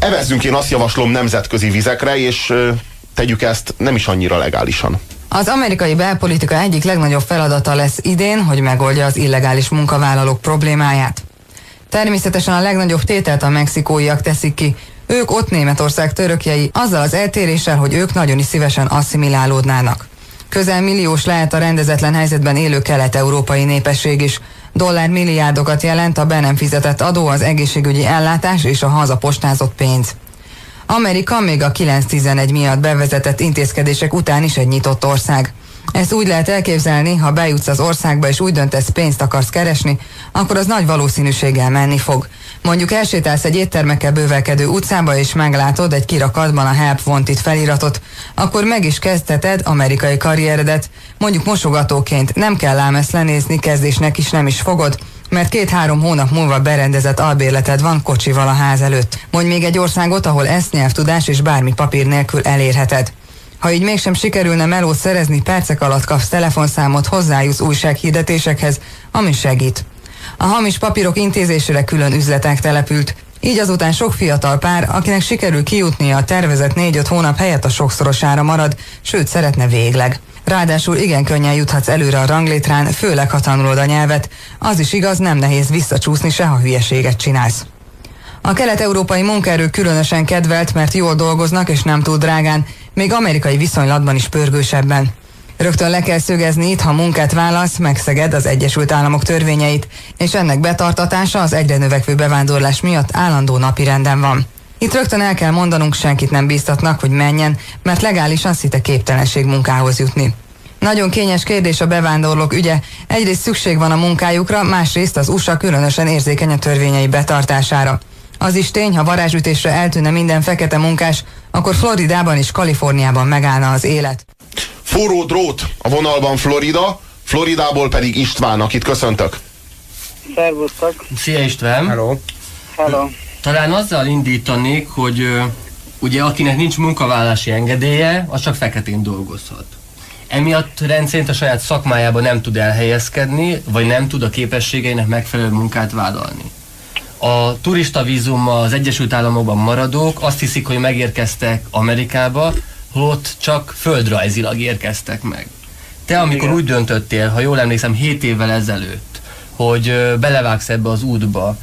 evezzünk, én azt javaslom, nemzetközi vizekre, és tegyük ezt nem is annyira legálisan. Az amerikai belpolitika egyik legnagyobb feladata lesz idén, hogy megoldja az illegális munkavállalók problémáját. Természetesen a legnagyobb tételt a mexikóiak teszik ki. Ők ott Németország törökjei, azzal az eltéréssel, hogy ők nagyon is szívesen asszimilálódnának. Közel milliós lehet a rendezetlen helyzetben élő kelet-európai népesség is. Dollármilliárdokat jelent a be nem fizetett adó, az egészségügyi ellátás és a hazapostázott pénz. Amerika még a 9-11 miatt bevezetett intézkedések után is egy nyitott ország. Ezt úgy lehet elképzelni, ha bejutsz az országba és úgy döntesz, pénzt akarsz keresni, akkor az nagy valószínűséggel menni fog. Mondjuk elsétálsz egy éttermekkel bővelkedő utcába és meglátod egy kirakatban a Help Wanted feliratot, akkor meg is kezdheted amerikai karrieredet. Mondjuk mosogatóként, nem kell ám ezt lenézni, kezdésnek is nem is fogod, mert 2-3 hónap múlva berendezett albérleted van kocsival a ház előtt. Mondj még egy országot, ahol nyelvtudás és bármi papír nélkül elérheted. Ha így mégsem sikerülne melót szerezni, percek alatt kapsz telefonszámot, hozzájutsz újsághirdetésekhez, ami segít. A hamis papírok intézésére külön üzletek települt. Így azután sok fiatal pár, akinek sikerül kijutnia a tervezett 4-5 hónap helyett a sokszorosára marad, sőt szeretne végleg. Ráadásul igen könnyen juthatsz előre a ranglétrán, főleg ha tanulod a nyelvet. Az is igaz, nem nehéz visszacsúszni se, ha hülyeséget csinálsz. A kelet-európai munkaerő különösen kedvelt, mert jól dolgoznak és nem túl drágán, még amerikai viszonylatban is pörgősebben. Rögtön le kell szögezni itt, ha munkát válasz, megszeged az Egyesült Államok törvényeit, és ennek betartatása az egyre növekvő bevándorlás miatt állandó napirenden van. Itt rögtön el kell mondanunk, senkit nem bíztatnak, hogy menjen, mert legálisan szinte képtelenség munkához jutni. Nagyon kényes kérdés a bevándorlók ügye, egyrészt szükség van a munkájukra, másrészt az USA különösen érzékeny a törvényei betartására. Az is tény, ha varázsütésre eltűnne minden fekete munkás, akkor Floridában és Kaliforniában megállna az élet. Forró drót a vonalban Floridából pedig István, akit köszöntök. Szervusztok! Szia István! Hello! Hello! Talán azzal indítanék, hogy ugye akinek nincs munkavállalási engedélye, az csak feketén dolgozhat. Emiatt rendszerint a saját szakmájában nem tud elhelyezkedni, vagy nem tud a képességeinek megfelelő munkát vállalni. A turista vízummal az Egyesült Államokban maradók azt hiszik, hogy megérkeztek Amerikába, holott csak földrajzilag érkeztek meg. Te, amikor úgy döntöttél, ha jól emlékszem, 7 évvel ezelőtt, hogy belevágsz ebbe az útba,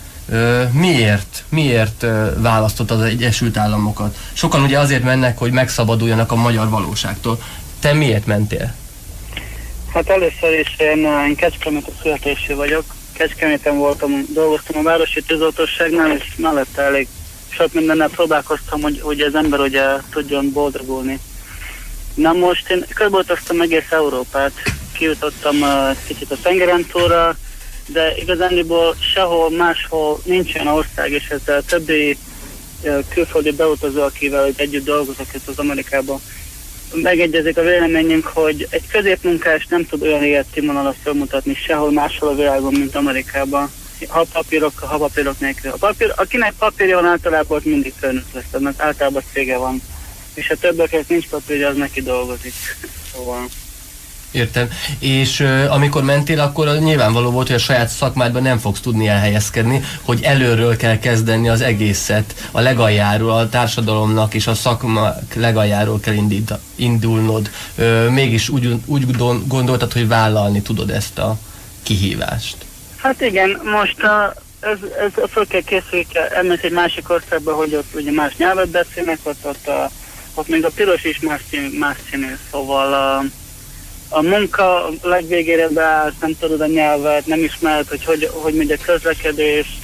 miért választottad az Egyesült Államokat? Sokan ugye azért mennek, hogy megszabaduljanak a magyar valóságtól. Te miért mentél? Hát először is én Kecskemét születésű vagyok. Kecskeméten dolgoztam a városi tűzoltóságnál, és mellette elég sok mindennel próbálkoztam, hogy az ember ugye tudjon boldogulni. Na most én körbeutaztam egész Európát, kijutottam kicsit a tengeren túlra, de igazániból sehol máshol nincs olyan ország, és ezzel a többi külföldi beutazó, akivel együtt dolgozok itt az Amerikában, megegyezik a véleményünk, hogy egy középmunkás nem tud olyan életszínvonalat felmutatni sehol máshol a világon, mint Amerikában. Ha papírok nélkül. Akinek papírja van, általában ott mindig főnök lesz, mert általában cége van. És a többeknek nincs papírja, az neki dolgozik. Szóval. Értem. És amikor mentél, akkor nyilvánvaló volt, hogy a saját szakmádban nem fogsz tudni elhelyezkedni, hogy előről kell kezdeni az egészet, a legaljáról, a társadalomnak és a szakma legaljáról kell indulnod. Mégis úgy gondoltad, hogy vállalni tudod ezt a kihívást. Hát igen, most ez föl kell készülni, elmész egy másik országba, hogy ott ugye más nyelvet beszélnek, ott még a piros is más színű, szóval a munka legvégére beállsz, nem tudod a nyelvet, nem ismered, hogy megy a közlekedés,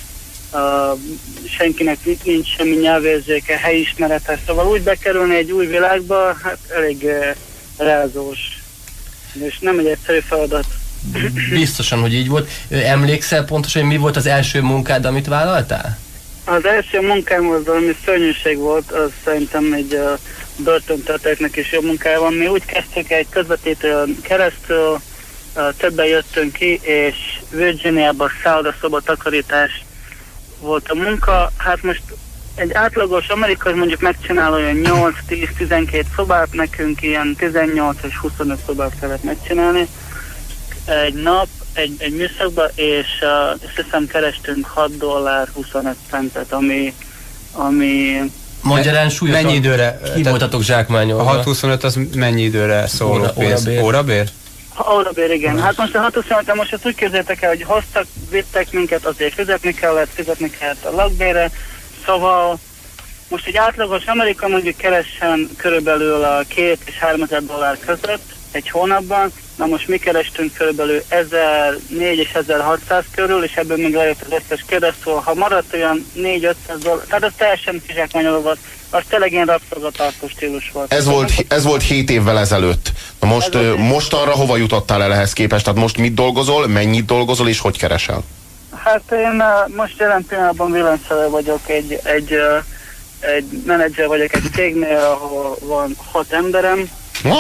senkinek nincs semmi nyelvérzéke, helyismerete, szóval úgy bekerülni egy új világba, hát elég rázós, és nem egy egyszerű feladat. Biztosan, hogy így volt. Emlékszel pontosan, hogy mi volt az első munkád, amit vállaltál? Az első munkám az valami szörnyűség volt, az szerintem egy börtöntöltőknek is jobb munkája van. Mi úgy kezdtük egy közvetítőn keresztül, többen jöttünk ki, és Virginiában szállodaszoba takarítás volt a munka. Hát most egy átlagos amerikai mondjuk megcsinál olyan 8-10-12 szobát, nekünk ilyen 18 és 25 szobát kellett megcsinálni egy nap, egy műszakba, és azt hiszem kerestünk $6.25, ami Magyarán súlyosan mennyi időre? Ki voltatok zsákmányolva? A 625 az mennyi időre szóló pénz? Órabér? Órabér, igen. Hát most a 625, most azt úgy képzeljétek el, hogy hoztak, vittek minket, azért fizetni kellett a lakbérre, szóval most egy átlagos Amerika mondjuk keressen körülbelül a 2 és 3 ezer dollár között egy hónapban, na most mi kerestünk körülbelül 1400 és 1600 körül, és ebből még lejött az összes keres, szóval ha maradt olyan 4-500 dollár, tehát az teljesen kizsákmányolva volt, az tényleg ilyen rabszolgatartó stílus volt. Ez volt 7 évvel ezelőtt. Na most arra hova jutottál el ehhez képest? Tehát most mit dolgozol, mennyit dolgozol és hogy keresel? Hát én most jelen pillanatban villanyszerelő vagyok, egy menedzser vagyok egy cégnél, ahol van 6 emberem.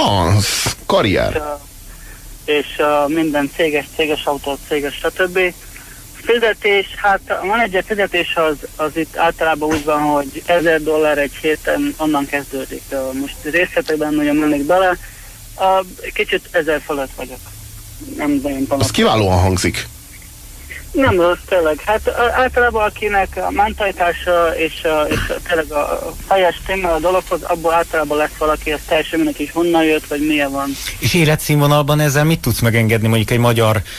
Karrier. És minden céges autó, céges stb. Fizetés, hát a menedzser fizetés az itt általában úgy van, hogy $1000 egy héten onnan kezdődik. Most részletekben nagyon mennék bele, kicsit 1000 fölött vagyok. Nem nagyon panaszol. Az kiválóan hangzik. Nem rossz, tényleg. Hát általában akinek a mentalitása és tényleg a fejes téma a dologhoz, abból általában lesz valaki, az teljesen mindegy is honnan jött, vagy milyen van. És életszínvonalban ezzel mit tudsz megengedni mondjuk egy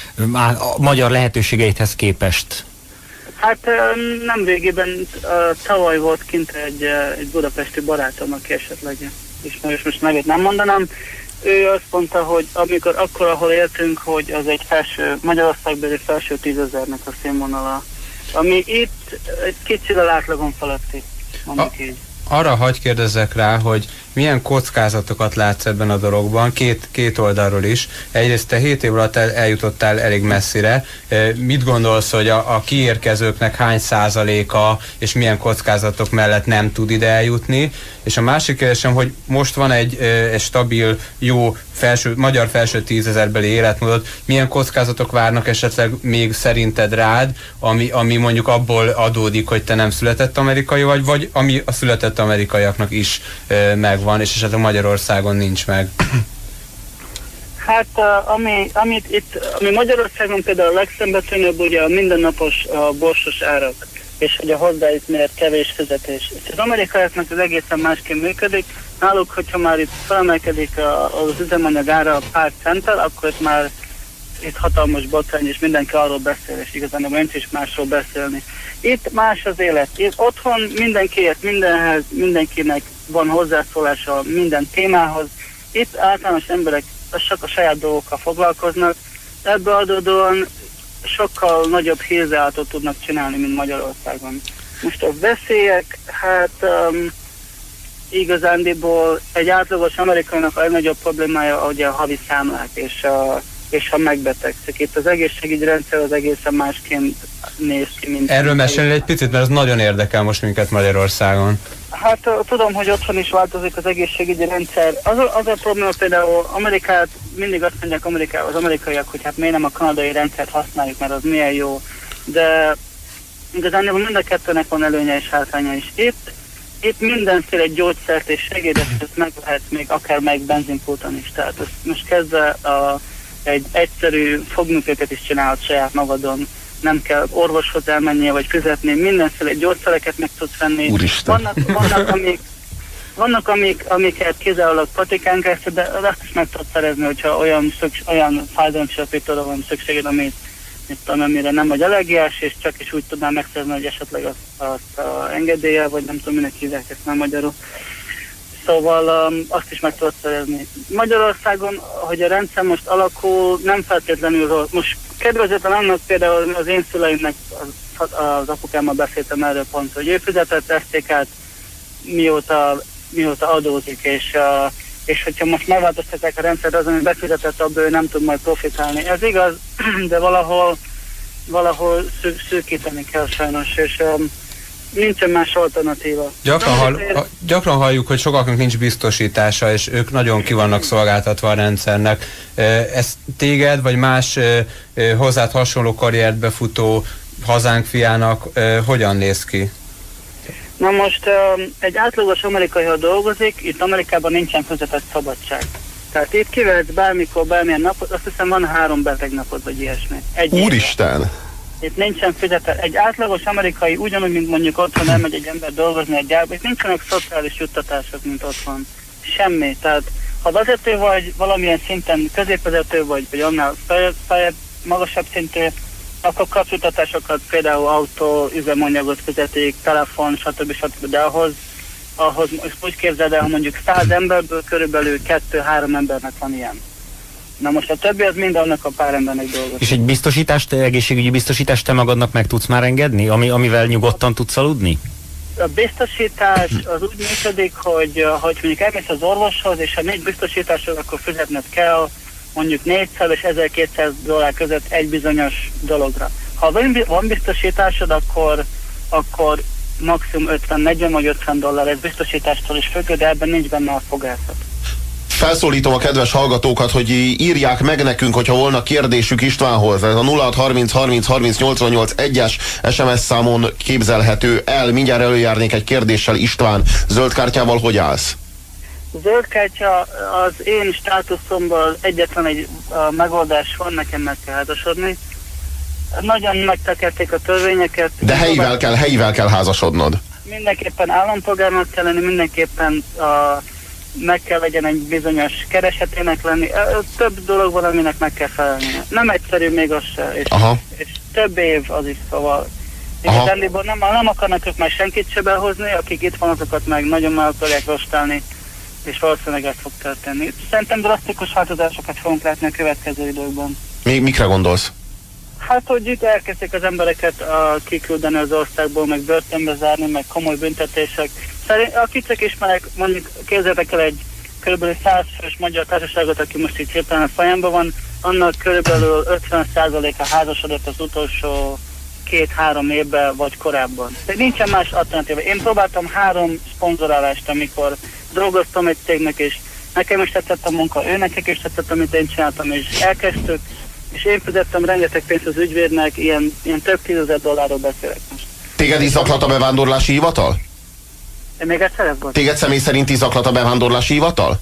magyar lehetőségeidhez képest? Hát nem végében tavaly volt kint egy budapesti barátom, aki esetleg ismerős, most nevét nem mondanám. Ő azt mondta, hogy akkor, ahol éltünk, hogy az egy Magyarországbeli felső 10 000-nek a színvonala, ami itt egy kicsivel átlagon feletti, mondjuk így. Arra hagy kérdezzek rá, hogy milyen kockázatokat látsz ebben a dologban, két oldalról is. Egyrészt te 7 év alatt eljutottál elég messzire. Mit gondolsz, hogy a kiérkezőknek hány százaléka és milyen kockázatok mellett nem tud ide eljutni? És a másik kérdésem, hogy most van egy stabil, jó magyar felső 10 000-beli életmódot, milyen kockázatok várnak esetleg még szerinted rád, ami mondjuk abból adódik, hogy te nem született amerikai vagy ami a született amerikaiaknak is megvan, és esetleg Magyarországon nincs meg? Hát ami Magyarországon például a legszembetűnőbb, ugye a mindennapos borsos árak, és hogy a hozzájuk mért kevés fizetés. És az amerikaiaknak az egészen másként működik. Náluk, hogyha már itt felemelkedik az üzemanyag ára pár centtel, akkor itt hatalmas botrány, és mindenki arról beszél, és igazán nincs is másról beszélni. Itt más az élet. Itt otthon mindenkiért, mindenhez, mindenkinek van hozzászólása minden témához. Itt általános emberek csak a saját dolgokkal foglalkoznak. Ebből adódóan sokkal nagyobb hírzeállatot tudnak csinálni, mint Magyarországon. Most a veszélyek, hát igazándiból egy átlagos amerikainak a legnagyobb problémája ugye a havi számlák, és ha megbetegszik. Itt az egészségügyi rendszer az egészen másként néz ki, mint... Erről mesélni egy picit, mert ez nagyon érdekel most minket Magyarországon. Hát tudom, hogy otthon is változik az egészségügyi rendszer. Az a probléma például Amerikát, mindig azt mondják az amerikaiak, hogy hát miért nem a kanadai rendszert használjuk, mert az milyen jó. De igazán mind a kettőnek van előnye és hátránya is. Itt mindenféle gyógyszert és segédet meg lehet még akár meg benzinpulton is. Tehát most kezdve egy egyszerű fogműtétet is csinálhat saját magadon. Nem kell orvoshoz elmennie, vagy fizetni, mindenféle gyógyszereket meg tudsz venni. Vannak, amiket kizárólag patikán keresztül, de azt is meg tudsz szerezni, hogyha olyan fájdalomcsillapítóra van szükséged, amire nem vagy allergiás, és csak is úgy tudnám megszerezni, hogy esetleg azt engedéllyel, vagy nem tudom, minek hívják ezt nem magyarul. Szóval azt is meg tudod szerezni. Magyarországon, hogy a rendszer most alakul, nem feltétlenül rossz. Most kedvezőtlen annak például az én szüleimnek, az apukámmal beszéltem erről pont, hogy ő fizetett SZTK-t mióta adózik, és hogyha most megváltoztatják a rendszert, az, ami befizetett, abból ő nem tud majd profitálni. Ez igaz, de valahol szűkíteni kell sajnos, és nincsen más alternatíva. Gyakran halljuk, hogy sokaknak nincs biztosítása, és ők nagyon ki vannak szolgáltatva a rendszernek. Ez téged, vagy más hozzád hasonló karriert befutó hazánk fiának hogyan néz ki? Na most egy átlagos amerikai, ha dolgozik, itt Amerikában nincsen fizetett szabadság. Tehát itt kivehetsz bármikor, bármilyen napot, azt hiszem van 3 beteg napot, vagy ilyesmi. Úristen! Itt nincsen fizetés. Egy átlagos amerikai ugyanúgy, mint mondjuk otthon elmegy egy ember dolgozni egy gyárba, itt nincsenek szociális juttatások, mint otthon. Semmi. Tehát ha vezető vagy, valamilyen szinten középvezető vagy annál feljebb, magasabb szintű, akkor kapsz juttatásokat, például autó, üzemanyagot fizetik, telefon, stb. De ahhoz úgy képzeld el, ha mondjuk 100 emberből körülbelül 2-3 embernek van ilyen. Na most a többi az mind annak a pár embernek dolgozik. És egy biztosítást, egészségügyi biztosítást te magadnak meg tudsz már engedni, amivel nyugodtan tudsz aludni? A biztosítás az úgy működik, hogy mondjuk elmész az orvoshoz, és ha nincs biztosításod, akkor fizetned kell mondjuk $400 és $1200 között egy bizonyos dologra. Ha van biztosításod, akkor maximum 40 vagy $50, ez biztosítástól is függ, de ebben nincs benne a fogászat. Felszólítom a kedves hallgatókat, hogy írják meg nekünk, hogyha volna kérdésük Istvánhoz. Ez a 0630 30 30 88 1-es SMS számon képzelhető el. Mindjárt előjárnék egy kérdéssel. István, zöld kártyával hogy állsz? Zöld kártya az én státuszomból egyetlen egy megoldás van, nekem meg kell házasodni. Nagyon megtekerték a törvényeket. De helyivel kell házasodnod. Mindenképpen állampolgárnak kell lenni, mindenképpen meg kell legyen egy bizonyos keresetének lenni. Több dolog van, aminek meg kell felelni. Nem egyszerű még az se, és több év az is, szóval igazándiból nem akarnak ők már senkit se behozni, akik itt van, azokat meg nagyon meg akarják rostálni, és valószínűleg ez fog történni. Szerintem drasztikus változásokat fogunk látni a következő időkben. Mikre gondolsz? Hát, hogy itt elkezdték az embereket kiküldeni az országból, meg börtönbe zárni, meg komoly büntetések. Akik csak ismerek, mondjuk képzeljétek el egy kb. 100 fős magyar társaságot, aki most itt hirtelen a fejemben van, annak kb. 50%-a házasodott az utolsó 2-3 évben vagy korábban. De nincsen más alternatíva. Én próbáltam 3 szponzorálást, amikor dolgoztam egy cégnek, és nekem is tetszett a munka, őnek is tetszett, amit én csináltam, és elkezdtük, és én fizettem rengeteg pénzt az ügyvédnek, ilyen több $10,000 beszélek most. Téged is zaklat a bevándorlási hivatal? Még egyszer volt? Téged személy szerint is zaklat a bevándorlási hivatal?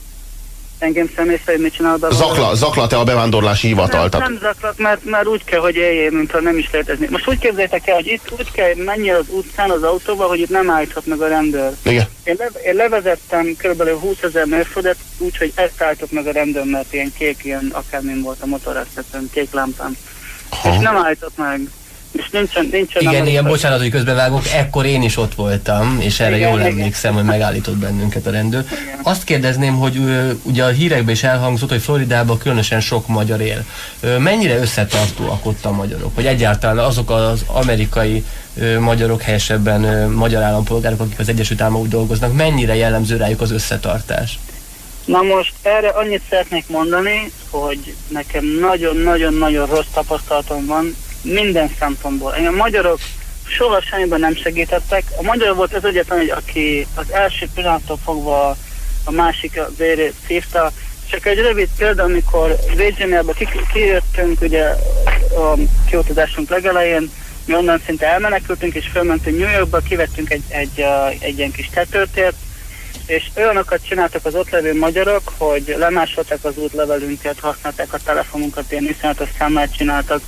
Engem személy szerint mit csinál a bevándorlási? Zaklat-e a bevándorlási hivatal? Nem zaklat, mert úgy kell, hogy éljél, mintha nem is létezni. Most úgy képzeljétek el, hogy itt úgy kell menni az utcán az autóba, hogy itt nem állíthat meg a rendőr. Igen. Én levezettem kb. 20 000 mérföldet, úgyhogy ezt állított meg a rendőr, mert ilyen kék, ilyen akármin volt a motoráztatón, kék lámpám. És nem állított meg. És nincsen igen, bocsánat, hogy közbevágok, ekkor én is ott voltam, és erre jól emlékszem, hogy megállított bennünket a rendőr. Igen. Azt kérdezném, hogy ugye a hírekben is elhangzott, hogy Floridában különösen sok magyar él. Mennyire összetartóak ott a magyarok? Vagy egyáltalán azok az amerikai magyarok, helyesebben magyar állampolgárok, akik az Egyesült Államokban dolgoznak, mennyire jellemző rájuk az összetartás? Na most erre annyit szeretnék mondani, hogy nekem nagyon-nagyon-nagyon rossz tapasztalatom van, minden szempontból. A magyarok soha semmiben nem segítettek. A magyar volt az egyetlen, aki az első pillanattól fogva a másik vérét szívta. Csak egy rövid példa, amikor Virginiába kijöttünk, ugye a kiutazásunk legelején, mi onnan szinte elmenekültünk, és fölmentünk New Yorkba, kivettünk egy ilyen kis tetőtért, és olyanokat csináltak az ott levő magyarok, hogy lemásolták az útlevelünket, használták a telefonunkat, ilyen iszonyatos számlát csináltak,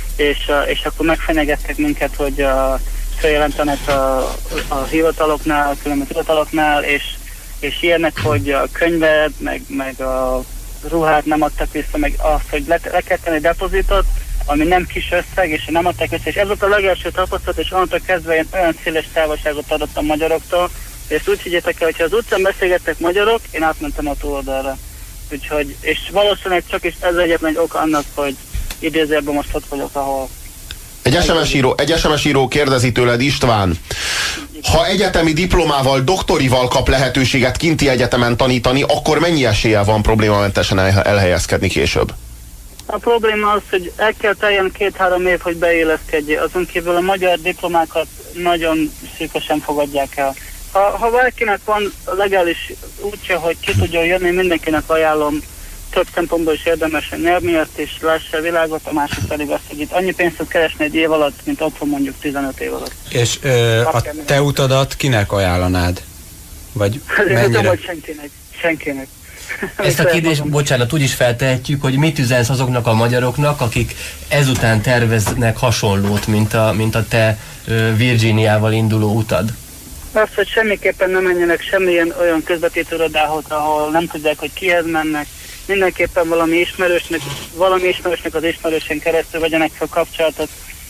és akkor megfenyegettek minket, hogy feljelentenek a hivataloknál, a különböző hivataloknál, és ilyenek, hogy a könyvet, meg a ruhát nem adtak vissza, meg azt, hogy le kell tenni depozitot, ami nem kis összeg, és nem adták vissza. És ez volt a legelső tapasztalat, és onnantól kezdve én olyan széles távolságot adott a magyaroktól, és úgy higgyétek el, hogyha az utcán beszélgettek magyarok, én átmentem a túloldalra. Úgyhogy, és valószínűleg csak is ez egyetlen egy ok annak, hogy idézőjelben most ott vagyok, ahol... Egy SMS író kérdezi tőled, István, ha egyetemi diplomával, doktorival kap lehetőséget kinti egyetemen tanítani, akkor mennyi esélye van problémamentesen elhelyezkedni később? A probléma az, hogy el kell teljen 2-3 év, hogy beilleszkedjél. Azon kívül a magyar diplomákat nagyon szűkösen fogadják el. Ha valakinek van legális útja, hogy ki tudjon jönni, mindenkinek ajánlom, több szempontból is érdemes a nyelv miatt, és lássa a világot, a másik pedig azt, hogy itt annyi pénzt tud keresni egy év alatt, mint otthon mondjuk 15 év alatt. És a te utadat kinek ajánlanád? Vagy mennyire? Tudom, hogy senkinek. senkinek. Ezt a kérdést, bocsánat, úgy is feltehetjük, hogy mit üzensz azoknak a magyaroknak, akik ezután terveznek hasonlót, mint a te Virginiával induló utad? Azt, hogy semmiképpen nem menjenek semmilyen olyan közvetítőrodához, ahol nem tudják, hogy kihez mennek. Mindenképpen valami ismerősnek az ismerősen keresztül vegyenek fel kapcsolatot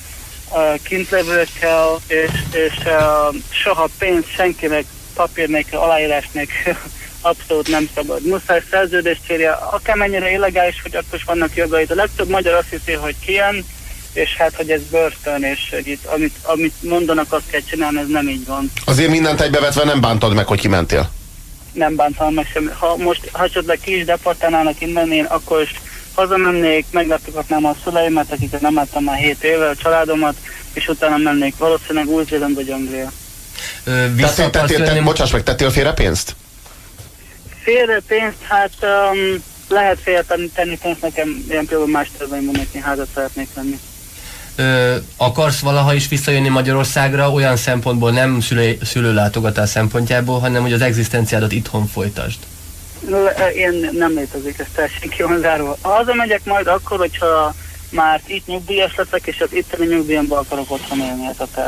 kintlevőkkel, és soha pénzt senkinek, papír nélkül, aláírás nélkül abszolút nem szabad. Muszáj szerződést írja, akármennyire illegális, hogy akkor is vannak jogaid. A legtöbb magyar azt hiszi, hogy kijön, és hát, hogy ez börtön, és hogy itt, amit mondanak, azt kell csinálni, ez nem így van. Azért mindent egybevetve nem bántad meg, hogy kimentél? Nem bántam meg semmi. Ha most esetleg ki is deportálnának innen, én akkor is hazamennék, meglátogatnám a szüleimet, akiket nem láttam már 7 éve, a családomat, és utána mennék valószínűleg Új-Zéland vagy Anglia. Bocsáss meg, tettél félre pénzt? Félre pénzt, hát lehet félretenni pénzt nekem, ilyen például más terveimben neki házat szeretnék venni. Akarsz valaha is visszajönni Magyarországra olyan szempontból, nem szülőlátogatás szempontjából, hanem hogy az egzisztenciádat itthon folytasd? Én nem létezik, ez teljesen ki van zárva. Hazamegyek majd akkor, hogyha már itt nyugdíjas leszek, és az itteni nyugdíjamban akarok otthon élni, ez a terv.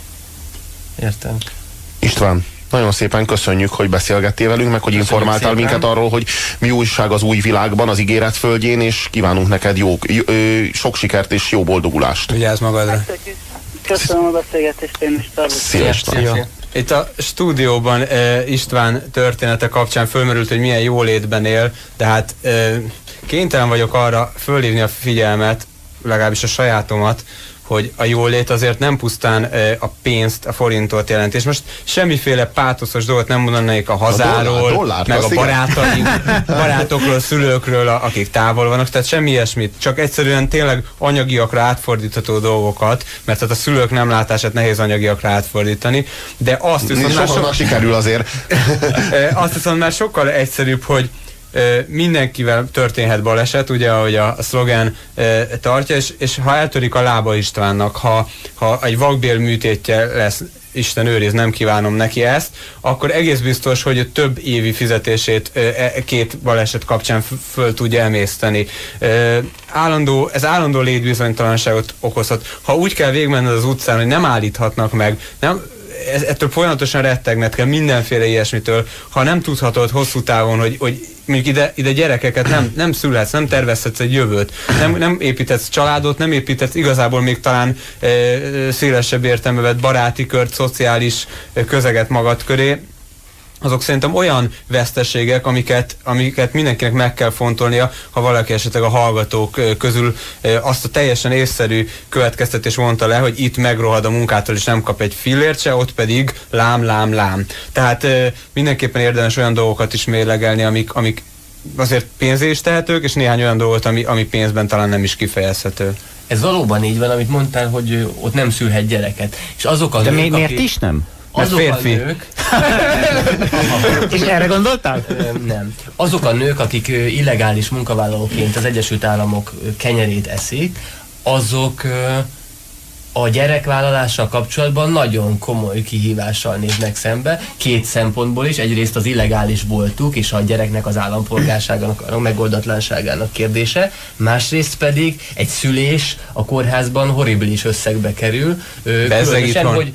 Értem. István, nagyon szépen köszönjük, hogy beszélgettél velünk, meg hogy informáltál minket arról, hogy mi újság az új világban, az ígéret földjén, és kívánunk neked sok sikert és jó boldogulást. Vigyázz magadra. Köszönöm a beszélgetést, én is Szia. Itt a stúdióban István története kapcsán fölmerült, hogy milyen jólétben él, de hát kénytelen vagyok arra fölhívni a figyelmet, legalábbis a sajátomat, hogy a jólét azért nem pusztán a pénzt, a forintot jelent. És most semmiféle pátoszos dolgot nem mondanék a hazáról, meg a barátokról, szülőkről, akik távol vannak, tehát semmi ilyesmit, csak egyszerűen tényleg anyagiakra átfordítható dolgokat, mert hát a szülők nem látását nehéz anyagiakra átfordítani, de azt viszont sikerül azért. Azt viszont már sokkal egyszerűbb, hogy mindenkivel történhet baleset, ugye, ahogy a szlogán tartja, és ha eltörik a lába Istvánnak, ha egy vakbél műtétje lesz, Isten őriz, nem kívánom neki ezt, akkor egész biztos, hogy több évi fizetését két baleset kapcsán föl tudja emészteni. Ez állandó létbizonytalanságot okozhat. Ha úgy kell végigmenned az utcán, hogy nem állíthatnak meg, ettől folyamatosan rettegned kell mindenféle ilyesmitől, ha nem tudhatod hosszú távon, hogy mondjuk ide gyerekeket nem szülhetsz, nem tervezhetsz egy jövőt, nem építhetsz családot, nem építhetsz igazából még talán szélesebb értelművel vett baráti kört, szociális közeget magad köré, azok szerintem olyan veszteségek, amiket mindenkinek meg kell fontolnia, ha valaki esetleg a hallgatók közül azt a teljesen észszerű következtetés mondta le, hogy itt megrohad a munkától és nem kap egy fillért se, ott pedig lám. Tehát mindenképpen érdemes olyan dolgokat is mérlegelni, amik azért pénzé is tehetők, és néhány olyan dolgot, ami pénzben talán nem is kifejezhető. Ez valóban így van, amit mondtál, hogy ott nem szülhet gyereket. És azok a de nők, miért is nem? Azok férfi. a nők... És erre gondoltál? Nem. Azok a nők, akik illegális munkavállalóként az Egyesült Államok kenyerét eszik, azok a gyerekvállalással kapcsolatban nagyon komoly kihívással néznek szembe, két szempontból is. Egyrészt az illegális voltuk és a gyereknek az állampolgárságának, a megoldatlanságának kérdése, másrészt pedig egy szülés a kórházban horribilis összegbe kerül, különösen, hogy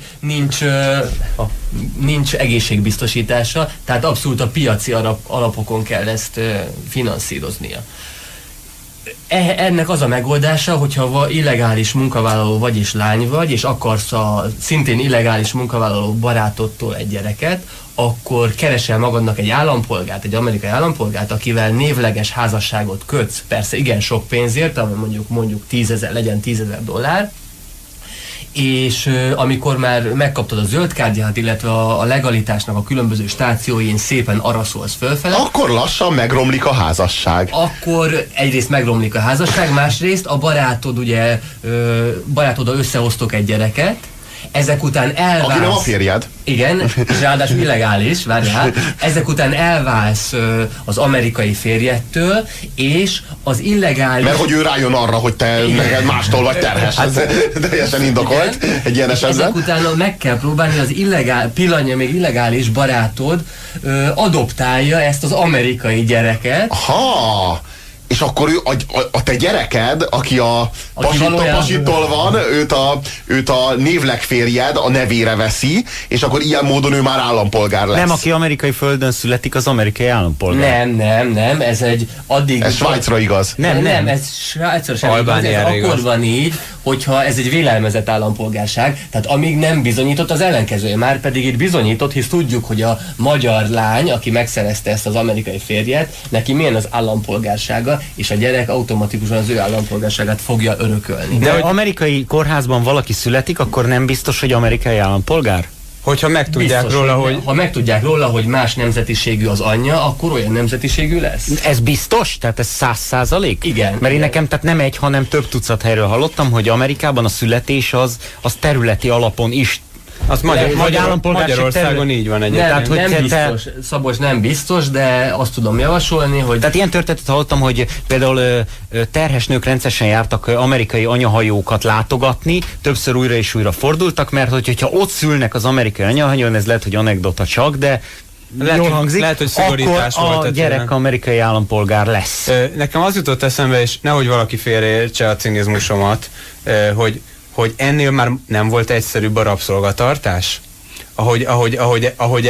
nincs egészségbiztosítása, tehát abszolút a piaci alapokon kell ezt finanszíroznia. Ennek az a megoldása, hogyha illegális munkavállaló vagy és lány vagy, és akarsz a szintén illegális munkavállaló barátodtól egy gyereket, akkor keresel magadnak egy állampolgárt, egy amerikai állampolgárt, akivel névleges házasságot kötsz, persze igen sok pénzért, ami mondjuk legyen $10,000, és amikor már megkaptad a zöld kártyát, illetve a legalitásnak a különböző stációin szépen araszolsz fölfele, akkor lassan megromlik a házasság. Akkor egyrészt megromlik a házasság, másrészt a barátoddal összehoztok egy gyereket, ezek után elválsz. Aki nem a férjed. Igen, és ráadásul illegális, várjál. Ezek után elválsz az amerikai férjedtől, és az illegális... Mert hogy ő rájön arra, hogy te neked mástól vagy terhes. Ez teljesen indokolt egy ilyen esetben. Ezek után meg kell próbálni az pillanatnyilag még illegális barátod adoptálja ezt az amerikai gyereket. Aha! És akkor ő, a te gyereked, aki a pasitól van, őt a névleg férjed a nevére veszi, és akkor ilyen módon ő már állampolgár lesz. Nem, aki amerikai földön születik, az amerikai állampolgár. Nem, ez egy addig... Ez Svájcra igaz. Nem, ez Svájcra sem igaz, ez akkor van így, hogyha ez egy vélelmezett állampolgárság, tehát amíg nem bizonyított az ellenkezője, már pedig itt bizonyított, hisz tudjuk, hogy a magyar lány, aki megszerezte ezt az amerikai férjet, neki milyen az állampolgársága, és a gyerek automatikusan az ő állampolgárságát fogja örökölni. De hogy amerikai kórházban valaki születik, akkor nem biztos, hogy amerikai állampolgár? Hogyha megtudják biztos, róla, hogy... Ha megtudják róla, hogy más nemzetiségű az anyja, akkor olyan nemzetiségű lesz. Ez biztos? Tehát ez 100%? Igen. Mert én nekem tehát nem egy, hanem több tucat helyről hallottam, hogy Amerikában a születés az területi alapon is. Az Magyarországon így van egyébként. Nem biztos, Szabolcs, nem biztos, de azt tudom javasolni, hogy... Tehát ilyen történetet hallottam, hogy például terhes nők rendszeresen jártak amerikai anyahajókat látogatni, többször újra és újra fordultak, mert hogyha ott szülnek az amerikai anyahajón, ez lehet, hogy anekdota csak, de jól hangzik, lehet, hogy szigorítás akkor volt, a gyerek amerikai állampolgár lesz. Nekem az jutott eszembe, és nehogy valaki félreértse a cinizmusomat, hogy ennél már nem volt egyszerűbb a rabszolgatartás? Ahogy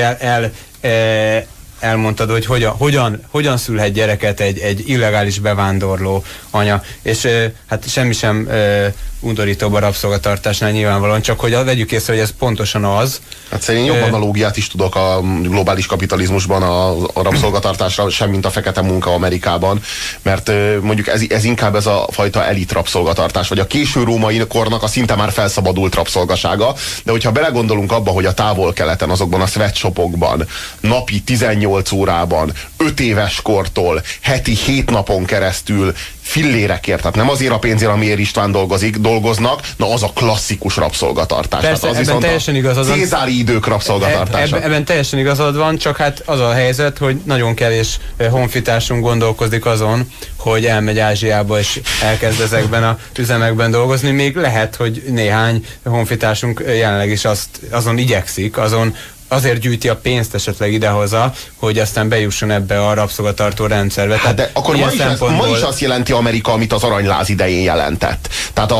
elmondtad, hogy hogyan szülhet gyereket egy illegális bevándorló anya, és hát semmi sem undorítóbb a rabszolgatartásnál nyilvánvalóan, csak hogy vegyük észre, hogy ez pontosan az. Hát szerintem jobb analógiát is tudok a globális kapitalizmusban a rabszolgatartásra, sem mint a fekete munka Amerikában, mert mondjuk ez inkább ez a fajta elit rabszolgatartás, vagy a késő római kornak a szinte már felszabadult rabszolgasága, de hogyha belegondolunk abba, hogy a Távol-Keleten, azokban a sweatshopokban napi 18 órában, 5 éves kortól, heti 7 napon keresztül fillérekért, tehát nem azért a pénzért, amiért István dolgoznak, na az a klasszikus rabszolgatartás. Persze, az ebben teljesen igazad van. Cézári idők rabszolgatartása. Ebben teljesen igazad van, csak hát az a helyzet, hogy nagyon kevés honfitársunk gondolkozik azon, hogy elmegy Ázsiába és elkezd ezekben a üzemekben dolgozni. Még lehet, hogy néhány honfitársunk jelenleg is azon igyekszik, azért gyűjti a pénzt esetleg idehoza, hogy aztán bejusson ebbe a rabszolgatartó rendszerbe. Hát de akkor ma is azt jelenti Amerika, amit az aranyláz idején jelentett. Tehát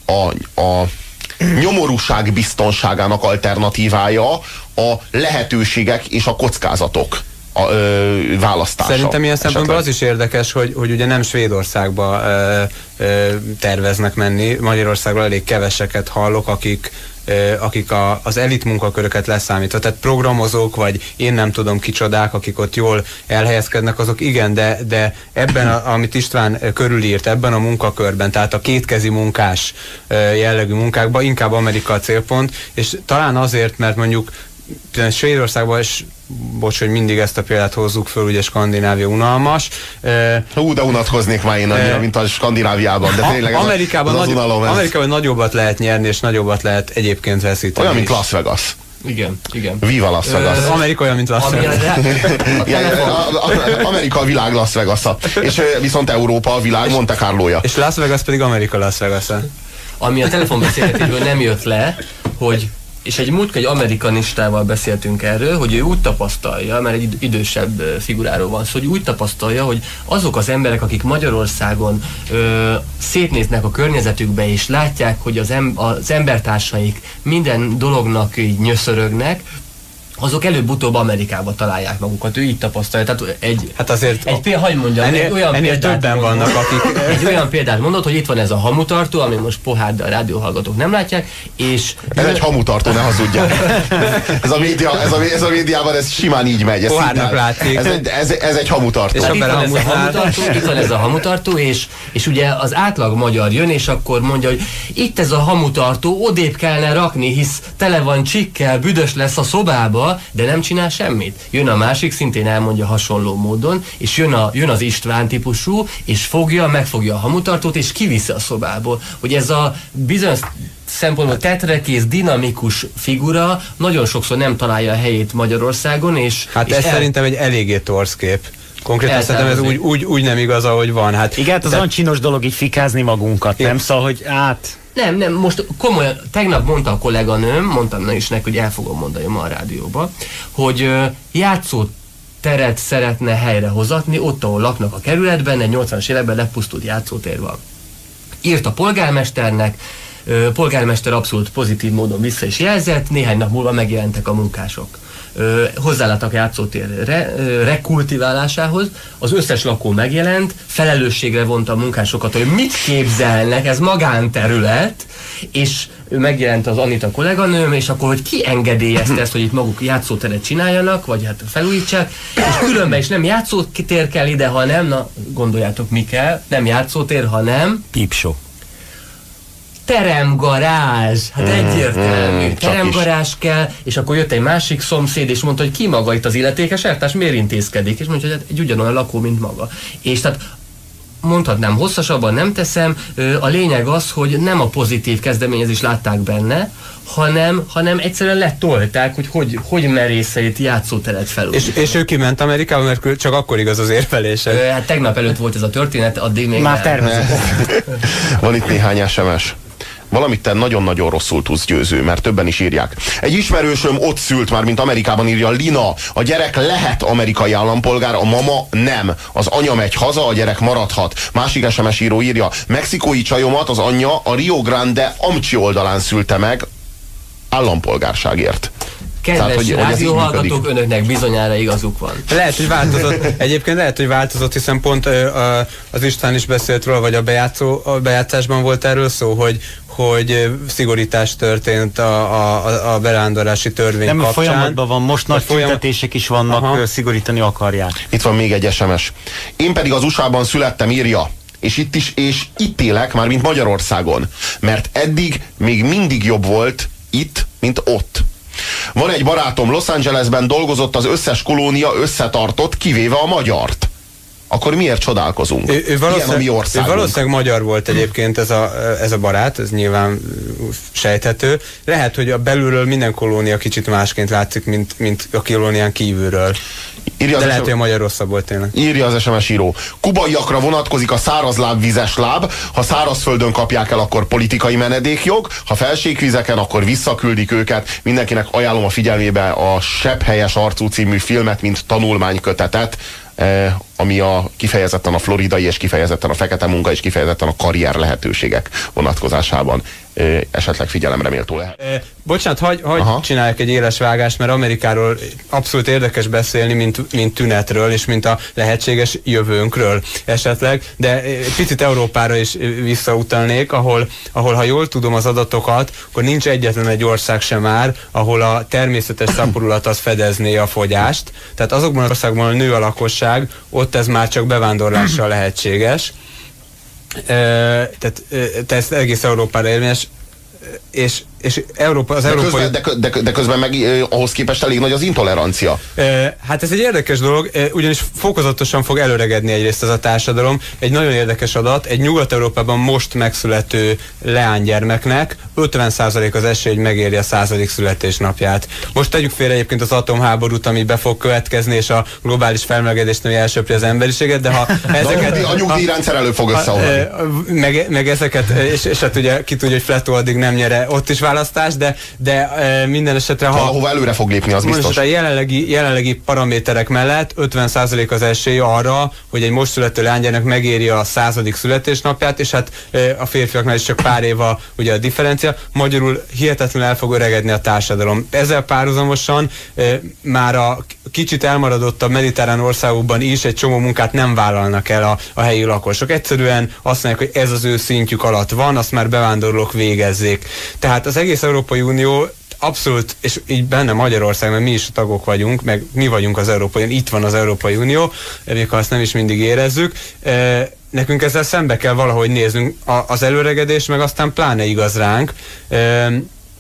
a nyomorúság biztonságának alternatívája a lehetőségek és a kockázatok választása. Szerintem ilyen szempontból az is érdekes, hogy ugye nem Svédországba terveznek menni. Magyarországról elég keveseket hallok, akik az elit munkaköröket leszámítva, tehát programozók, vagy én nem tudom kicsodák, akik ott jól elhelyezkednek, azok igen, de ebben, amit István körülírt, ebben a munkakörben, tehát a kétkezi munkás jellegű munkákban inkább Amerika a célpont, és talán azért, mert mondjuk Svédországban is, bocs, hogy mindig ezt a példát hozzuk föl, ugye Skandinávia unalmas. De unatkoznék már én annyira, mint a Skandináviában, de tényleg Amerikában nagyobbat lehet nyerni, és nagyobbat lehet egyébként veszíteni. Olyan, mint Las Vegas. Igen. Viva Las Vegas. Amerika olyan, mint Las Vegas. Amerika a világ Las Vegas-a. És viszont Európa a világ Monte Carlo-ja. És Las Vegas pedig Amerika Las Vegas-a. Ami a telefonbeszélgetésből nem jött le, hogy és egy amerikanistával beszéltünk erről, hogy ő úgy tapasztalja, mert egy idősebb figuráról van szó, hogy úgy tapasztalja, hogy azok az emberek, akik Magyarországon szétnéznek a környezetükbe, és látják, hogy az embertársaik minden dolognak így nyöszörögnek, azok előbb-utóbb Amerikába találják magukat. Ő így tapasztalja. Tehát hát azért ennél többen vannak, akik... Egy olyan példát mondott, hogy itt van ez a hamutartó, ami most pohár, de a rádióhallgatók nem látják, és... Ez egy hamutartó, ne hazudjál. Ez a médiában ez simán így megy. Pohárnak látszik. Ez egy hamutartó. És itt van ez a hamutartó, és ugye az átlag magyar jön, és akkor mondja, hogy itt ez a hamutartó, odébb kellene rakni, hisz tele van csikkel, büdös lesz a szobába, maga, de nem csinál semmit. Jön a másik, szintén elmondja hasonló módon, és jön az István típusú, és megfogja a hamutartót, és kiviszi a szobából. Hogy ez a bizonyos szempontból tetrekész, dinamikus figura nagyon sokszor nem találja a helyét Magyarországon, és... Hát ez szerintem egy eléggé torz kép. Konkrétan szerintem ez úgy nem igaz, ahogy van. Hát, igen, az olyan csinos dolog így fikázni magunkat, nem? Szóval, hogy Nem, most komolyan, tegnap mondta a kolléganőm, mondtam is neki, hogy el fogom mondani ma a rádióba, hogy játszóteret szeretne helyrehozatni, ott, ahol laknak a kerületben, egy 80-as években lepusztult játszótér van. Írt a polgármesternek, polgármester abszolút pozitív módon vissza is jelzett, néhány nap múlva megjelentek a munkások. Hozzáláttak a játszótér rekultiválásához, az összes lakó megjelent, felelősségre vonta a munkásokat, hogy mit képzelnek, ez magánterület, és megjelent az Anita kolléganőm, és akkor, hogy ki engedélyezte ezt, hogy itt maguk játszóteret csináljanak, vagy hát felújítsák, és különben is nem játszótér kell ide, hanem, na gondoljátok mi kell, nem játszótér, hanem pípsó. Teremgarázs, hát egyértelmű, teremgarázs kell, és akkor jött egy másik szomszéd, és mondta, hogy ki maga itt az illetékes elvtárs, miért intézkedik, és mondja, hogy egy ugyanolyan lakó, mint maga. És tehát mondhatnám, hosszasabban nem teszem, a lényeg az, hogy nem a pozitív kezdeményezést látták benne, hanem egyszerűen letolták, hogy merészeít játszóteret felújítani. És ő kiment Amerikába, mert csak akkor igaz az érvelése. Hát tegnap előtt volt ez a történet, addig még már tervezett. Van itt néhány SMS. Valamit te nagyon-nagyon rosszul tudsz, Győző, mert többen is írják. Egy ismerősöm ott szült már, mint Amerikában, írja Lina. A gyerek lehet amerikai állampolgár, a mama nem. Az anya megy haza, a gyerek maradhat. Másik SMS író írja, mexikói csajomat az anyja a Rio Grande Amcsi oldalán szülte meg állampolgárságért. Kedves rádióhallgatók, önöknek bizonyára igazuk van. Lehet, hogy változott. Egyébként lehet, hogy változott, hiszen pont az István is beszélt róla, vagy a bejátszásban volt erről szó, hogy szigorítás történt a bevándorlási törvény kapcsán. Nem, folyamatban van, most nagy tüntetések is vannak, szigorítani akarják. Itt van még egy SMS. Én pedig az USA-ban születtem, írja. És itt élek, már mint Magyarországon. Mert eddig még mindig jobb volt itt, mint ott. Van egy barátom, Los Angelesben dolgozott, az összes kolónia összetartott, kivéve a magyart. Akkor miért csodálkozunk? Ő valószínűleg magyar volt egyébként ez a barát, ez nyilván sejthető. Lehet, hogy a belülről minden kolónia kicsit másként látszik, mint a kolónián kívülről. De lehet, hogy a magyar rosszabb volt tényleg. Írja az SMS író. Kubaiakra vonatkozik a szárazláb, vizes láb. Ha szárazföldön kapják el, akkor politikai menedékjog. Ha felségvizeken, akkor visszaküldik őket. Mindenkinek ajánlom a figyelmébe a Sepphelyes arcú című filmet, mint tanulmánykötetet, ami kifejezetten a floridai, és kifejezetten a fekete munka, és kifejezetten a karrier lehetőségek vonatkozásában esetleg figyelemre méltó lehet. Bocsánat, hagy csinálják egy éles vágást, mert Amerikáról abszolút érdekes beszélni, mint tünetről, és mint a lehetséges jövőnkről esetleg, de picit Európára is visszautalnék, ahol ha jól tudom az adatokat, akkor nincs egyetlen egy ország sem már, ahol a természetes szaporulat az fedezné a fogyást. Tehát azokban az országban, ahol nő a lakosság, ott ez már csak bevándorlással lehetséges. Tehát ez egész Európára érvényes, és Európa, az európai... De közben meg ahhoz képest elég nagy az intolerancia. Hát ez egy érdekes dolog, ugyanis fokozatosan fog előregedni egyrészt ez a társadalom. Egy nagyon érdekes adat, egy Nyugat-Európában most megszülető leánygyermeknek 50% az esély, hogy megéri a 100. születésnapját. Most tegyük félre egyébként az atomháborút, ami be fog következni, és a globális felmelegedést, ami elsöpri az emberiséget, de ha ezeket... A nyugdíjrendszer elő fog összeomlani. Meg ezeket, és hát ugye ki tudja, hogy Fletó addig nem nyere ott is választás, de minden esetre... Valahova előre fog lépni, az biztos. A jelenlegi paraméterek mellett 50% az esély arra, hogy egy most születő leánygyermek megéri a 100. születésnapját, és hát a férfiaknál is csak pár év ugye a differencia. Magyarul hihetetlenül el fog öregedni a társadalom. Ezzel párhuzamosan már a kicsit elmaradottabb mediterrán országokban is egy csomó munkát nem vállalnak el a helyi lakosok. Egyszerűen azt mondják, hogy ez az ő szintjük alatt van, azt már bevándorlók végezzék. Tehát az egész Európai Unió abszolút, és így benne Magyarország, mert mi is tagok vagyunk, meg mi vagyunk az Európai Unió, itt van az Európai Unió, még ha azt nem is mindig érezzük, nekünk ezzel szembe kell valahogy néznünk az előregedés, meg aztán pláne igaz ránk.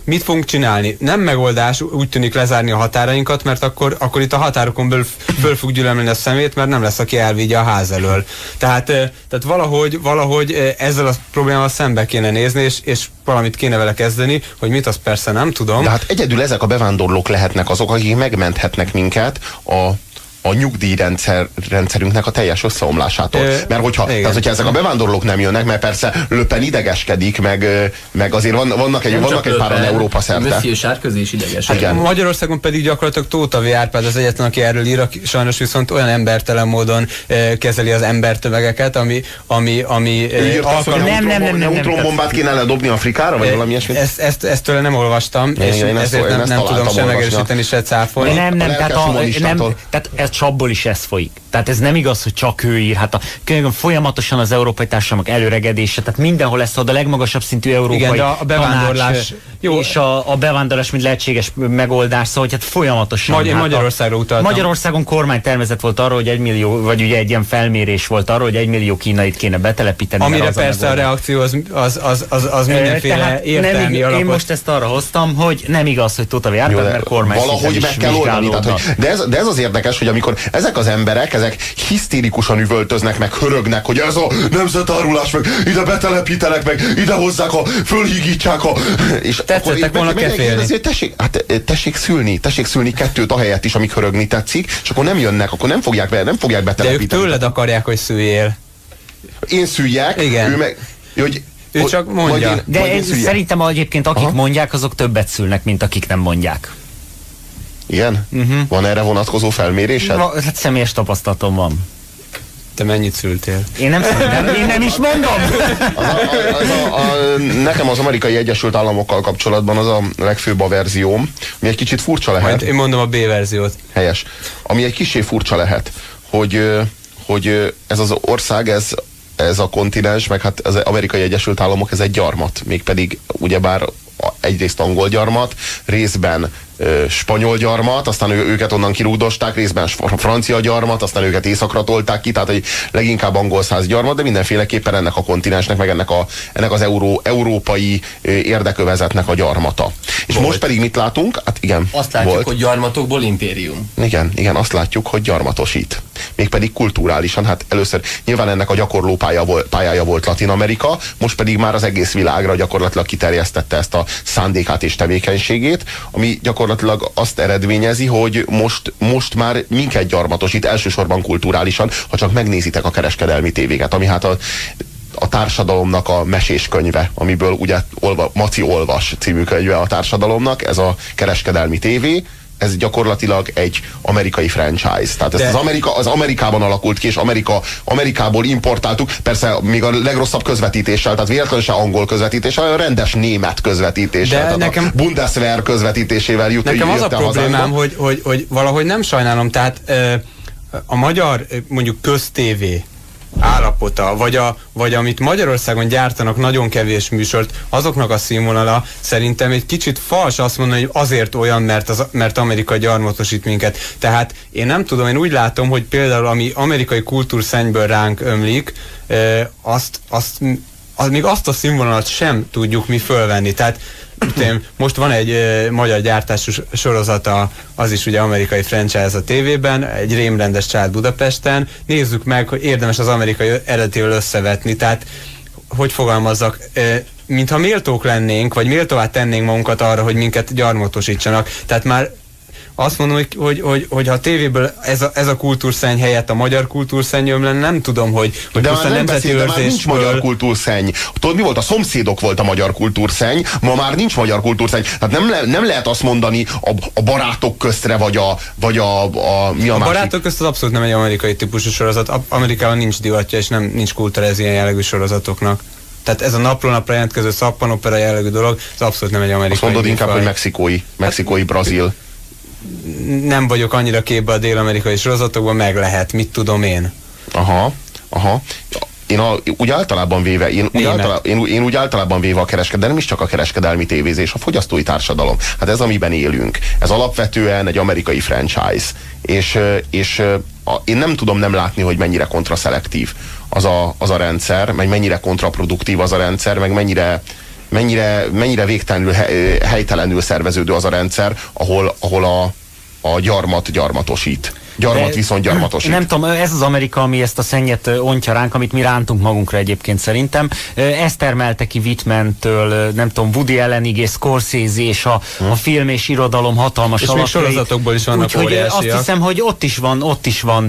mit fogunk csinálni? Nem megoldás úgy tűnik lezárni a határainkat, mert akkor itt a határokon belül föl fog gyűlölni a szemét, mert nem lesz, aki elvigye a ház elől. Tehát valahogy ezzel a problémával szembe kéne nézni, és valamit kéne vele kezdeni, hogy mit, azt persze nem tudom. De hát egyedül ezek a bevándorlók lehetnek azok, akik megmenthetnek minket a nyugdíjrendszerünknek a teljes összeomlásától. Mert hogyha ezek a bevándorlók nem jönnek, mert persze Le Pen idegeskedik, meg azért vannak egy páran Európa szerte. Monsieur Sarkozy is idegeskedik. Magyarországon pedig gyakorlatilag Tóth Árpád az egyetlen, aki erről ír, sajnos viszont olyan embertelen módon kezeli az embertömegeket, ami neutronbombát kéne ledobni Afrikára, vagy valami ilyesmit? Ezt tőle nem olvastam, és ezért nem tudom sem megerősíteni, se cáfolni. Tehát ez csapból is ez folyik. Tehát ez nem igaz, hogy csak ő ír. Hát folyamatosan az európai társadalmak előregedése, tehát mindenhol lesz a legmagasabb szintű európai igen, de a bevándorlás jó, és a bevándorlás, mint lehetséges megoldás, szóval hogy hát folyamatosan. Magyarországra utaltam. Magyarországon kormánytervezet volt arról, hogy 1 millió, vagy ugye egy ilyen felmérés volt arról, hogy 1 millió kínait kéne betelepíteni. Amire persze a reakció az mindenféle értelmi alapot. Én most ezt arra hoztam, hogy nem igaz, hogy Tóth Árpád, mert kormány valahogy meg kell oldani. De ez az érdekes, hogy amikor ezek az emberek, ezek hisztérikusan üvöltöznek, meg hörögnek, hogy ez a nemzetárulás, meg ide betelepítenek, meg ide hozzák, fölhígítsák és tetszettek volna kefélni. Tessék szülni 2 ahelyett is, amik hörögni tetszik, és akkor nem jönnek, akkor nem fogják betelepíteni. De ők tőled akarják, hogy szüljél. Én szüljek, igen. Ő csak mondja. De szerintem egyébként akik mondják, azok többet szülnek, mint akik nem mondják. Igen? Van erre vonatkozó felmérésed? Hát személyes tapasztalatom van. Te mennyit szültél? Én nem szültem, én nem is mondom! Nekem az Amerikai Egyesült Államokkal kapcsolatban az a legfőbb averzióm, ami egy kicsit furcsa lehet. Majd én mondom a B verziót. Helyes. Ami egy kissé furcsa lehet, hogy ez az ország, ez a kontinens, meg hát az Amerikai Egyesült Államok, ez egy gyarmat. Mégpedig ugyebár egyrészt angol gyarmat, részben spanyol gyarmat, aztán őket onnan kirúgdosták, részben francia gyarmat, aztán őket északra tolták ki, tehát egy leginkább angol száz gyarmat, de mindenféleképpen ennek a kontinensnek, meg ennek az európai érdekövezetnek a gyarmata. És most pedig mit látunk? Hát igen, azt látjuk, hogy gyarmatokból impérium. Igen, azt látjuk, hogy gyarmatosít. Mégpedig kulturálisan, hát először nyilván ennek a gyakorló pályája volt Latin Amerika, most pedig már az egész világra gyakorlatilag kiterjesztette ezt a szándékát és tevékenységét, ami gyakorlatilag azt eredményezi, hogy most már minket gyarmatosít, elsősorban kulturálisan, ha csak megnézitek a kereskedelmi tévéket, ami hát a társadalomnak a mesés könyve, amiből ugye Maci olvas című könyve a társadalomnak, ez a kereskedelmi tévé, ez gyakorlatilag egy amerikai franchise. Tehát ez az Amerikában alakult ki, és Amerikából importáltuk, persze még a legrosszabb közvetítéssel, tehát véletlenül se angol közvetítéssel, a rendes német közvetítéssel, tehát nekem, a Bundeswehr közvetítésével nekem az a problémám, hogy valahogy nem sajnálom, tehát a magyar mondjuk köztévé állapota, vagy amit Magyarországon gyártanak nagyon kevés műsort, azoknak a színvonala szerintem egy kicsit fals azt mondani, hogy azért olyan, mert Amerika gyarmatosít minket. Tehát én nem tudom, én úgy látom, hogy például ami amerikai kultúrszennyből ránk ömlik, még azt a színvonalat sem tudjuk mi fölvenni. Tehát most van egy magyar gyártású sorozata, az is ugye amerikai franchise a tévében, egy rémrendes család Budapesten. Nézzük meg, hogy érdemes az amerikai eredetével összevetni. Tehát, hogy fogalmazzak, mintha méltók lennénk, vagy méltóvá tennénk magunkat arra, hogy minket gyarmatosítsanak. Tehát már azt mondom, hogy ha a tévéből ez a kultúrszenny helyett a magyar kultúrszenny jön lenne, nem tudom, hogy de már nincs magyar kultúrszenny. Tudod, mi volt? A szomszédok volt a magyar kultúrszenny, ma már nincs magyar kultúrszenny. Tehát nem lehet azt mondani a barátok köztre, vagy a mi a másik? Barátok közt az abszolút nem egy amerikai típusú sorozat. Amerikában nincs divatja, és nincs kultúra ez ilyen jellegű sorozatoknak. Tehát ez a napról napra jelentkező szappanopera jellegű dolog, ez abszolút nem egy amerikai. Azt mondod inkább, hogy mexikói, brazil. Nem vagyok annyira képbe a dél-amerikai sorozatokban, meg lehet, mit tudom én. Aha. Én úgy általában véve a kereskedelem is csak a kereskedelmi tévézés, a fogyasztói társadalom. Hát ez, amiben élünk. Ez alapvetően egy amerikai franchise. És én nem tudom nem látni, hogy mennyire kontraszelektív az a rendszer, meg mennyire kontraproduktív az a rendszer, meg mennyire végtelenül helytelenül szerveződő az a rendszer, ahol a gyarmat gyarmatosít. Gyarmat viszont gyarmatosít. Nem tudom, ez az Amerika, ami ezt a szennyet ontja ránk, amit mi rántunk magunkra egyébként szerintem. Ez termelte ki Whitman-től, nem tudom, Woody Allenig és Scorsese és a film és irodalom hatalmas és alapjai. És még sorozatokból is vannak óriásiak. Azt hiszem, hogy ott is van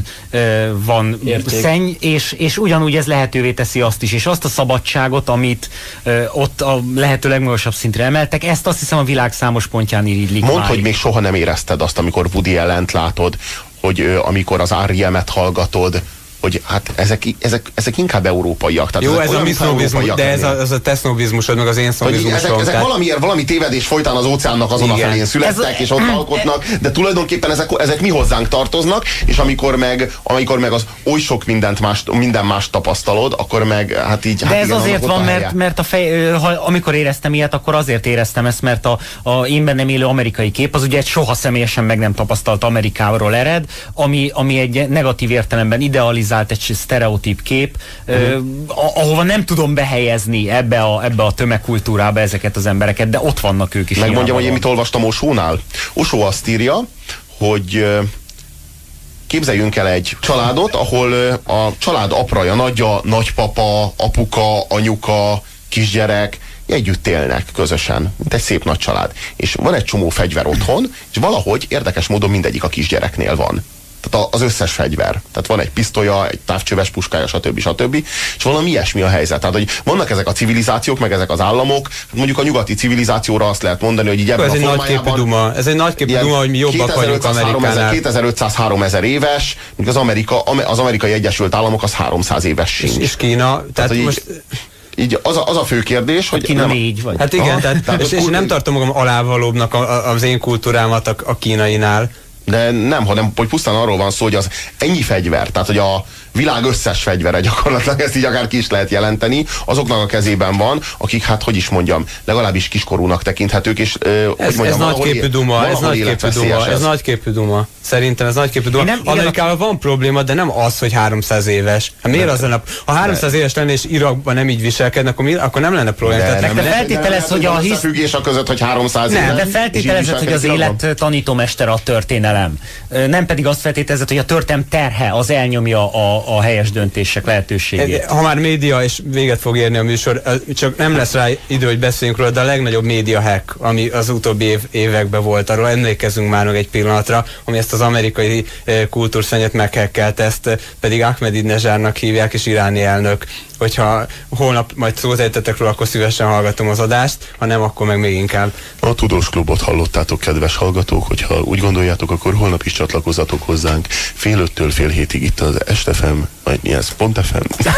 szenny, és ugyanúgy ez lehetővé teszi azt is, és azt a szabadságot, amit ott a lehető legmagasabb szintre emeltek, ezt azt hiszem a világ számos pontján iriglik. Mondd, hogy még soha nem érezted azt, amikor Woody Allent látod, hogy amikor az R.E.M-et hallgatod, hogy hát ezek inkább európaiak. Tehát jó, ez a mi sznobizmus, de ez a te sznobizmusod, meg az én sznobizmusom. Ezek valami tévedés folytán az óceánnak azon a felén születtek, és ott alkotnak, de tulajdonképpen ezek mi hozzánk tartoznak, és amikor meg az oly sok minden más tapasztalod, akkor meg hát így... De ez azért van, mert amikor éreztem ilyet, akkor azért éreztem ezt, mert a én bennem élő amerikai kép, az ugye egy soha személyesen meg nem tapasztalt Amerikáról ered, ami egy negatív értelemben idealizált, egy sztereotíp kép, ahova nem tudom behelyezni ebbe a tömegkultúrába ezeket az embereket, de ott vannak ők is. Megmondjam, hogy én mit olvastam Osónál. Osó azt írja, hogy képzeljünk el egy családot, ahol a család apraja, nagyja, nagypapa, apuka, anyuka, kisgyerek együtt élnek közösen, mint egy szép nagy család. És van egy csomó fegyver otthon, és valahogy érdekes módon mindegyik a kisgyereknél van. Tehát az összes fegyver. Tehát van egy pisztolya, egy távcsöves puskája, stb. És valami ilyesmi a helyzet. Tehát, hogy vannak ezek a civilizációk, meg ezek az államok, mondjuk a nyugati civilizációra azt lehet mondani, hogy így ebben a formájában... Ez egy nagyképű duma, hogy mi jobbak vagyunk Amerikánál. 2500-3000 éves, míg az amerikai Egyesült Államok az 300 éves sincs. És Kína, tehát most... Így az a fő kérdés, hogy... Kína 4 vagy. Hát igen, és nem tartom magam alávalóbbnak az én kultúrámat a kínainál. De nem, hanem hogy pusztán arról van szó, hogy az ennyi fegyver, tehát hogy a világ összes fegyvere gyakorlatilag, ezt így akár ki is lehet jelenteni, azoknak a kezében van, akik, hát hogy is mondjam, legalábbis kiskorúnak tekinthetők, és ez nagyképű duma, ez nagyképű duma. Szerintem ez nagyképű duma. Amerikában van probléma, de nem az, hogy 300 éves. Hát miért az lenne? Ha 300 éves lenne és Irakban nem így viselkedne, akkor nem lenne probléma. De feltételez, hogy a összefüggés a között, hogy 300 éves. Nem, de feltételezett, hogy az élet tanítómester a történelem. Nem pedig azt feltételezett, hogy a történelem terhe az elnyomja a helyes döntések lehetőségét. Ha már média, és véget fog érni a műsor, csak nem lesz rá idő, hogy beszéljünk róla, de a legnagyobb média hack, ami az utóbbi években volt, arról emlékezzünk már meg egy pillanatra, ami ezt az amerikai kultúrszennyet meghekkelte, ezt pedig Ahmadinejadnak hívják, és iráni elnök. Hogyha holnap majd szót ejtettek róla, akkor szívesen hallgatom az adást, ha nem, akkor meg még inkább. A Tudós Klubot hallottátok, kedves hallgatók, hogyha úgy gondoljátok, akkor holnap is csatlakozzatok hozzánk 5:30-től 6:30 itt az Est.fm, vagy mi ez? .fm?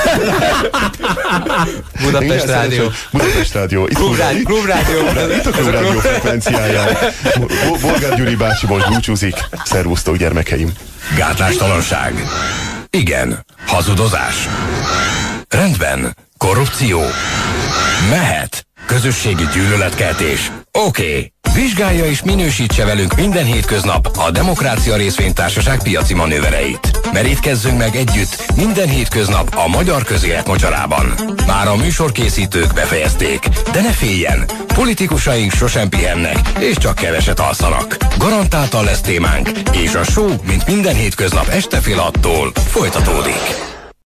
Budapest Rádió. Budapest Rádió. Klub Rádió. Itt a Klub Rádió frekvenciáján. Bolgár Gyuri bácsi most búcsúzik. Szervusztok, gyermekeim. Gátlástalanság. Igen. Hazudozás. Rendben. Korrupció. Mehet. Közösségi gyűlöletkeltés. Oké. Vizsgálja és minősítse velünk minden hétköznap a Demokrácia Részvénytársaság piaci manővereit. Merítkezzünk meg együtt minden hétköznap a magyar közélet mocsarában. Már a műsorkészítők befejezték, de ne féljen, politikusaink sosem pihennek, és csak keveset alszanak. Garantáltan lesz témánk, és a show, mint minden hétköznap este fél 6-tól folytatódik.